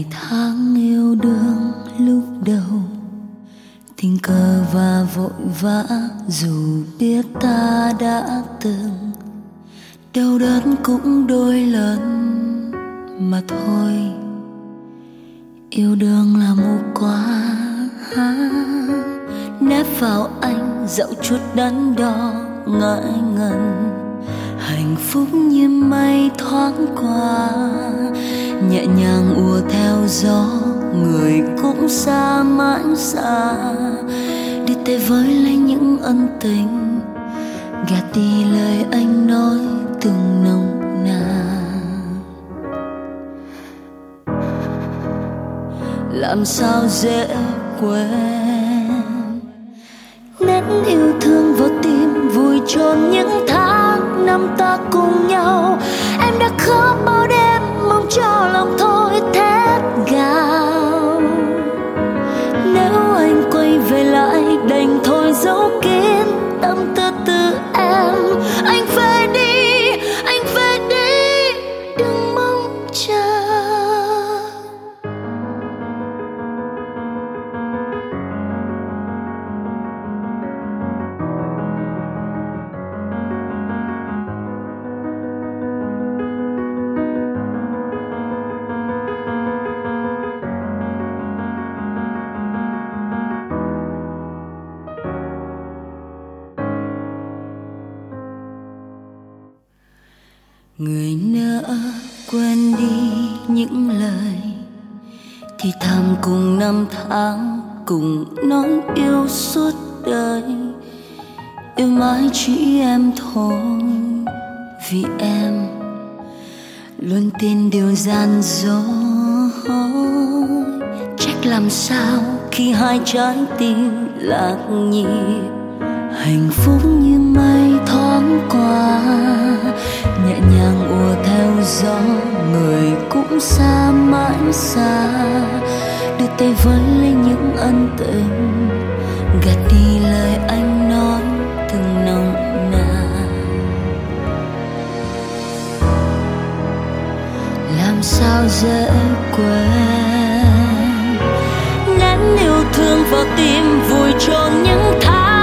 ngày tháng yêu đương lúc đầu, tình cờ và vội vã, dù biết ta đã từng đau đớn cũng đôi lần mà thôi. Yêu đương là một quá nép vào anh dẫu chút đắn đo ngại ngần. Hạnh phúc như mây thoáng qua, nhẹ nhàng ùa theo gió, người cũng xa mãi xa, đi tay với lấy những ân tình, gạt đi lời anh nói từng nồng nàn. Làm sao dễ quên nét yêu thương vào tim, vùi chôn những tháng năm ta cùng nhau. Em đã khóc bao đêm mong cho lòng thôi thét gào. Nếu anh quay về lại đành thôi giấu kín tâm tư từ em. Anh về đi, anh về đi, đừng mong chờ. Người nỡ quên đi những lời thì thầm cùng năm tháng, cùng nói yêu suốt đời. Yêu mãi chỉ em thôi, vì em luôn tin điều gian dối. Trách làm sao khi hai trái tim lạc nhịp. Hạnh phúc như mây thoáng qua, nhẹ nhàng ùa theo gió, người cũng xa mãi xa, đưa tay với lấy những ân tình, gạt đi lời anh nói từng nồng nàn. Làm sao dễ quên nén yêu thương vào tim, vùi chôn những tháng